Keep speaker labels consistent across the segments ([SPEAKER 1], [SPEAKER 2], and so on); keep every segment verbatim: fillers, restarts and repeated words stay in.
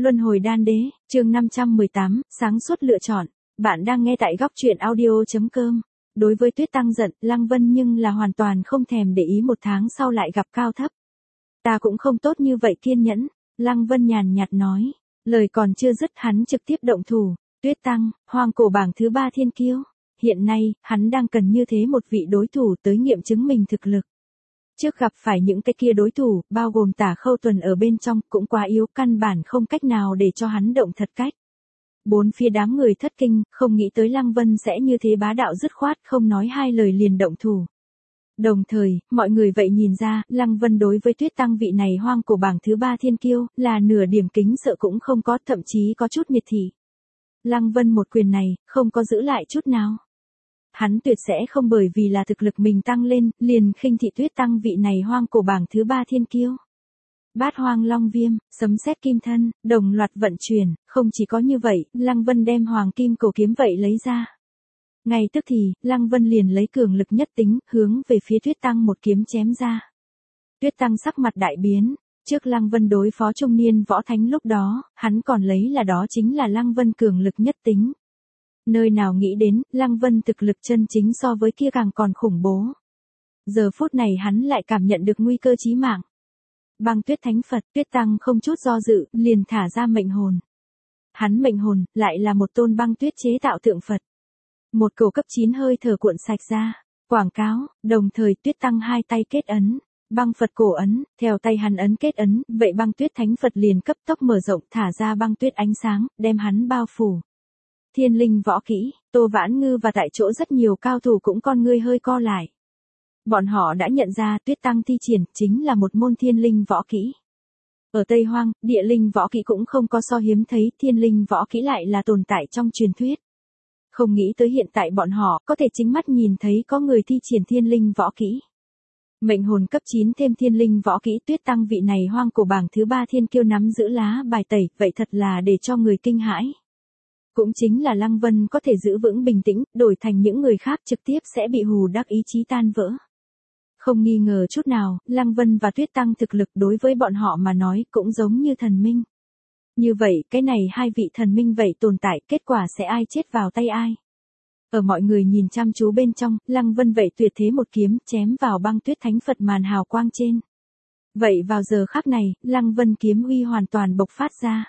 [SPEAKER 1] Luân hồi đan đế, chương năm trăm mười tám, sáng suốt lựa chọn. Bạn đang nghe tại góc truyện audio chấm com. Đối với Tuyết Tăng giận, Lăng Vân nhưng là hoàn toàn không thèm để ý một tháng sau lại gặp cao thấp. Ta cũng không tốt như vậy kiên nhẫn, Lăng Vân nhàn nhạt nói. Lời còn chưa dứt hắn trực tiếp động thủ. Tuyết Tăng, hoang cổ bảng thứ ba thiên kiêu. Hiện nay, hắn đang cần như thế một vị đối thủ tới nghiệm chứng mình thực lực. Trước gặp phải những cái kia đối thủ, bao gồm Tả Khâu Tuần ở bên trong, cũng quá yếu, căn bản không cách nào để cho hắn động thật cách. Bốn phía đám người thất kinh, không nghĩ tới Lăng Vân sẽ như thế bá đạo dứt khoát, không nói hai lời liền động thủ. Đồng thời, mọi người vậy nhìn ra, Lăng Vân đối với Tuyết Tăng vị này hoang cổ bảng thứ ba thiên kiêu, là nửa điểm kính sợ cũng không có, thậm chí có chút miệt thị. Lăng Vân một quyền này, không có giữ lại chút nào. Hắn tuyệt sẽ không bởi vì là thực lực mình tăng lên, liền khinh thị Tuyết Tăng vị này hoang cổ bảng thứ ba thiên kiêu. Bát hoang long viêm, sấm sét kim thân, đồng loạt vận chuyển, không chỉ có như vậy, Lăng Vân đem hoàng kim cổ kiếm vậy lấy ra. Ngay tức thì, Lăng Vân liền lấy cường lực nhất tính, hướng về phía Tuyết Tăng một kiếm chém ra. Tuyết Tăng sắc mặt đại biến, trước Lăng Vân đối phó trung niên võ thánh lúc đó, hắn còn lấy là đó chính là Lăng Vân cường lực nhất tính. Nơi nào nghĩ đến, Lăng Vân thực lực chân chính so với kia càng còn khủng bố. Giờ phút này hắn lại cảm nhận được nguy cơ chí mạng. Băng tuyết thánh Phật, Tuyết Tăng không chút do dự, liền thả ra mệnh hồn. Hắn mệnh hồn, lại là một tôn băng tuyết chế tạo tượng Phật. Một cổ cấp chín hơi thở cuộn sạch ra, quảng cáo, đồng thời Tuyết Tăng hai tay kết ấn, băng Phật cổ ấn, theo tay hắn ấn kết ấn, vậy băng tuyết thánh Phật liền cấp tốc mở rộng thả ra băng tuyết ánh sáng, đem hắn bao phủ. Thiên linh võ kỹ, Tô Vãn Ngư và tại chỗ rất nhiều cao thủ cũng con ngươi hơi co lại. Bọn họ đã nhận ra Tuyết Tăng thi triển chính là một môn thiên linh võ kỹ. Ở Tây Hoang, địa linh võ kỹ cũng không có so hiếm thấy, thiên linh võ kỹ lại là tồn tại trong truyền thuyết. Không nghĩ tới hiện tại bọn họ có thể chính mắt nhìn thấy có người thi triển thiên linh võ kỹ. Mệnh hồn cấp chín thêm thiên linh võ kỹ, Tuyết Tăng vị này hoang cổ bảng thứ ba thiên kiêu nắm giữ lá bài tẩy, vậy thật là để cho người kinh hãi. Cũng chính là Lăng Vân có thể giữ vững bình tĩnh, đổi thành những người khác trực tiếp sẽ bị hù đắc ý chí tan vỡ. Không nghi ngờ chút nào, Lăng Vân và Tuyết Tăng thực lực đối với bọn họ mà nói cũng giống như thần minh. Như vậy, cái này hai vị thần minh vậy tồn tại, kết quả sẽ ai chết vào tay ai. Ở mọi người nhìn chăm chú bên trong, Lăng Vân vậy tuyệt thế một kiếm chém vào băng tuyết thánh Phật màn hào quang trên. Vậy vào giờ khắc này, Lăng Vân kiếm uy hoàn toàn bộc phát ra.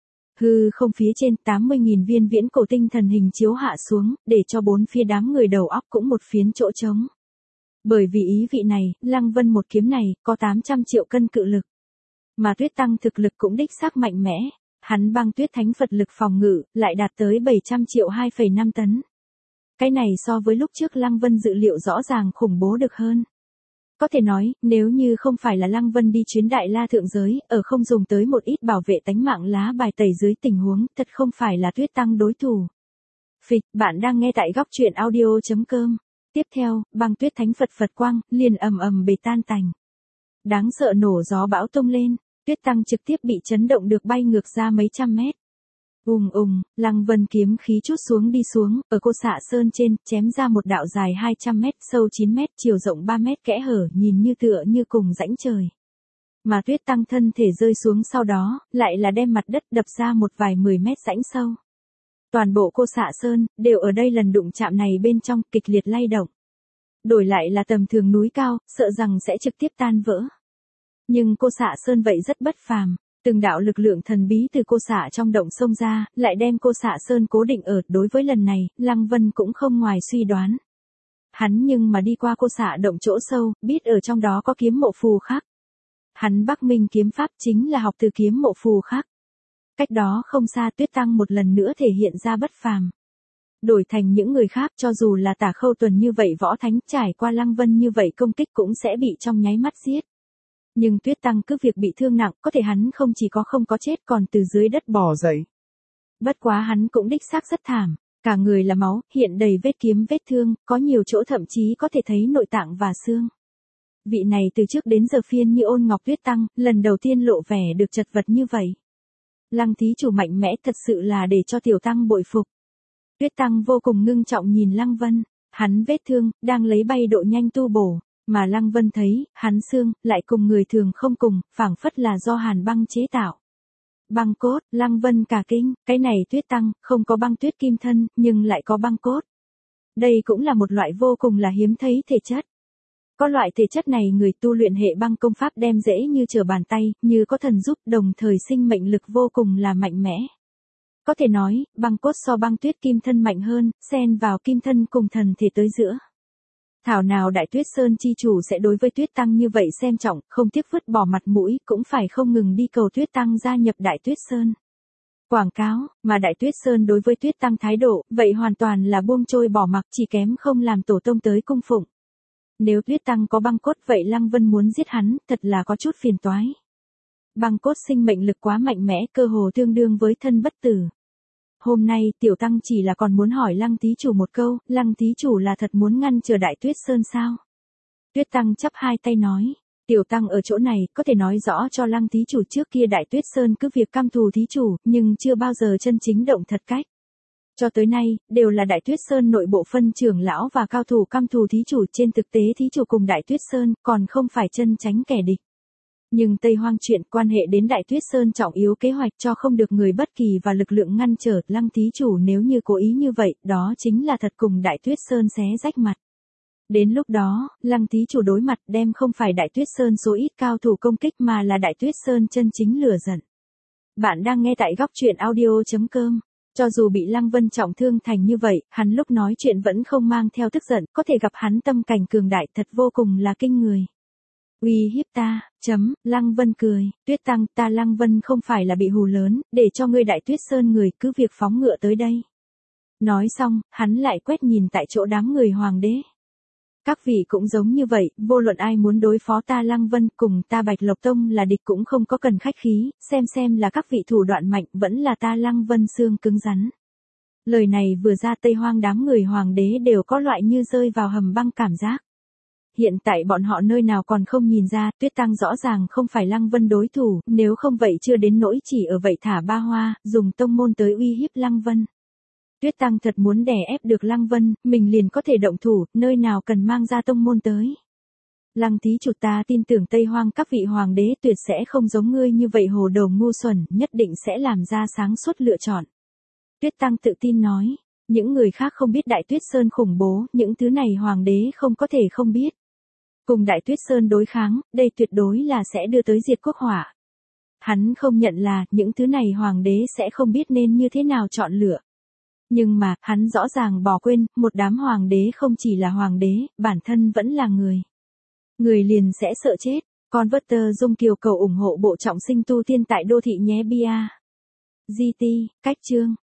[SPEAKER 1] Hư không phía trên tám mươi nghìn viên viễn cổ tinh thần hình chiếu hạ xuống, để cho bốn phía đám người đầu óc cũng một phiến chỗ trống. Bởi vì ý vị này, Lăng Vân một kiếm này, có tám trăm triệu cân cự lực. Mà Tuyết Tăng thực lực cũng đích xác mạnh mẽ, hắn băng tuyết thánh Phật lực phòng ngự, lại đạt tới bảy trăm triệu hai phẩy năm tấn. Cái này so với lúc trước Lăng Vân dự liệu rõ ràng khủng bố được hơn. Có thể nói, nếu như không phải là Lăng Vân đi chuyến Đại La thượng giới, ở không dùng tới một ít bảo vệ tánh mạng lá bài tẩy dưới tình huống, thật không phải là Tuyết Tăng đối thủ. Phịch, bạn đang nghe tại góc truyện audio chấm com. Tiếp theo, băng tuyết thánh Phật Phật quang, liền ầm ầm bể tan tành. Đáng sợ nổ gió bão tung lên, Tuyết Tăng trực tiếp bị chấn động được bay ngược ra mấy trăm mét. Ùng ùng, Lăng Vân kiếm khí chút xuống đi xuống, ở Cô Xạ Sơn trên, chém ra một đạo dài hai trăm mét, sâu chín mét, chiều rộng ba mét kẽ hở, nhìn như tựa như cùng rãnh trời. Mà Tuyết Tăng thân thể rơi xuống sau đó, lại là đem mặt đất đập ra một vài mười mét rãnh sâu. Toàn bộ Cô Xạ Sơn, đều ở đây lần đụng chạm này bên trong, kịch liệt lay động. Đổi lại là tầm thường núi cao, sợ rằng sẽ trực tiếp tan vỡ. Nhưng Cô Xạ Sơn vậy rất bất phàm. Từng đạo lực lượng thần bí từ Cô Xạ trong động sông ra, lại đem Cô Xạ Sơn cố định ở. Đối với lần này, Lăng Vân cũng không ngoài suy đoán. Hắn nhưng mà đi qua Cô Xạ động chỗ sâu, biết ở trong đó có kiếm mộ phù khắc. Hắn Bắc Minh kiếm pháp chính là học từ kiếm mộ phù khắc. Cách đó không xa, Tuyết Tăng một lần nữa thể hiện ra bất phàm. Đổi thành những người khác, cho dù là Tả Khâu Tuần như vậy võ thánh, trải qua Lăng Vân như vậy công kích cũng sẽ bị trong nháy mắt giết. Nhưng Tuyết Tăng cứ việc bị thương nặng, có thể hắn không chỉ có không có chết còn từ dưới đất bò dậy. Bất quá hắn cũng đích xác rất thảm, cả người là máu, hiện đầy vết kiếm vết thương, có nhiều chỗ thậm chí có thể thấy nội tạng và xương. Vị này từ trước đến giờ phiên như ôn ngọc Tuyết Tăng, lần đầu tiên lộ vẻ được chật vật như vậy. Lăng thí chủ mạnh mẽ thật sự là để cho tiểu tăng bội phục. Tuyết Tăng vô cùng ngưng trọng nhìn Lăng Vân, hắn vết thương, đang lấy bay độ nhanh tu bổ. Mà Lăng Vân thấy, hắn xương, lại cùng người thường không cùng, phảng phất là do hàn băng chế tạo. Băng cốt, Lăng Vân cả kinh, cái này Tuyết Tăng, không có băng tuyết kim thân, nhưng lại có băng cốt. Đây cũng là một loại vô cùng là hiếm thấy thể chất. Có loại thể chất này người tu luyện hệ băng công pháp đem dễ như trở bàn tay, như có thần giúp, đồng thời sinh mệnh lực vô cùng là mạnh mẽ. Có thể nói, băng cốt so băng tuyết kim thân mạnh hơn, xen vào kim thân cùng thần thể tới giữa. Thảo nào Đại Tuyết Sơn chi chủ sẽ đối với Tuyết Tăng như vậy xem trọng, không tiếc vứt bỏ mặt mũi, cũng phải không ngừng đi cầu Tuyết Tăng gia nhập Đại Tuyết Sơn. Quảng cáo, mà Đại Tuyết Sơn đối với Tuyết Tăng thái độ, vậy hoàn toàn là buông trôi bỏ mặc, chỉ kém không làm tổ tông tới cung phụng. Nếu Tuyết Tăng có băng cốt vậy Lăng Vân muốn giết hắn, thật là có chút phiền toái. Băng cốt sinh mệnh lực quá mạnh mẽ, cơ hồ tương đương với thân bất tử. Hôm nay, Tiểu Tăng chỉ là còn muốn hỏi Lăng thí chủ một câu, Lăng thí chủ là thật muốn ngăn trở Đại Tuyết Sơn sao? Tuyết Tăng chắp hai tay nói, Tiểu Tăng ở chỗ này, có thể nói rõ cho Lăng thí chủ trước kia Đại Tuyết Sơn cứ việc căm thù thí chủ, nhưng chưa bao giờ chân chính động thật cách. Cho tới nay, đều là Đại Tuyết Sơn nội bộ phân trưởng lão và cao thủ căm thù thí chủ, trên thực tế thí chủ cùng Đại Tuyết Sơn, còn không phải chân tránh kẻ địch. Nhưng Tây Hoang chuyện quan hệ đến Đại Tuyết Sơn trọng yếu kế hoạch cho không được người bất kỳ và lực lượng ngăn trở, Lăng thí chủ nếu như cố ý như vậy, đó chính là thật cùng Đại Tuyết Sơn xé rách mặt. Đến lúc đó, Lăng thí chủ đối mặt đem không phải Đại Tuyết Sơn số ít cao thủ công kích mà là Đại Tuyết Sơn chân chính lửa giận. Bạn đang nghe tại góc truyện audio chấm com. Cho dù bị Lăng Vân trọng thương thành như vậy, hắn lúc nói chuyện vẫn không mang theo tức giận, có thể gặp hắn tâm cảnh cường đại thật vô cùng là kinh người. Uy hiếp ta, chấm, Lăng Vân cười, Tuyết Tăng, ta Lăng Vân không phải là bị hù lớn, để cho ngươi Đại Tuyết Sơn người cứ việc phóng ngựa tới đây. Nói xong, hắn lại quét nhìn tại chỗ đám người hoàng đế. Các vị cũng giống như vậy, vô luận ai muốn đối phó ta Lăng Vân cùng ta Bạch Lộc Tông là địch cũng không có cần khách khí, xem xem là các vị thủ đoạn mạnh vẫn là ta Lăng Vân xương cứng rắn. Lời này vừa ra Tây Hoang đám người hoàng đế đều có loại như rơi vào hầm băng cảm giác. Hiện tại bọn họ nơi nào còn không nhìn ra, Tuyết Tăng rõ ràng không phải Lăng Vân đối thủ, nếu không vậy chưa đến nỗi chỉ ở vậy thả ba hoa, dùng tông môn tới uy hiếp Lăng Vân. Tuyết Tăng thật muốn đè ép được Lăng Vân, mình liền có thể động thủ, nơi nào cần mang ra tông môn tới. Lăng thí chủ ta tin tưởng Tây Hoang các vị hoàng đế tuyệt sẽ không giống ngươi như vậy hồ đồ ngu xuẩn, nhất định sẽ làm ra sáng suốt lựa chọn. Tuyết Tăng tự tin nói, những người khác không biết Đại Tuyết Sơn khủng bố, những thứ này hoàng đế không có thể không biết. Cùng Đại Tuyết Sơn đối kháng, đây tuyệt đối là sẽ đưa tới diệt quốc hỏa. Hắn không nhận là, những thứ này hoàng đế sẽ không biết nên như thế nào chọn lựa. Nhưng mà, hắn rõ ràng bỏ quên, một đám hoàng đế không chỉ là hoàng đế, bản thân vẫn là người. Người liền sẽ sợ chết. Converter Dung Kiều cầu ủng hộ bộ trọng sinh tu tiên tại đô thị nhé bia. giê tê, cách chương.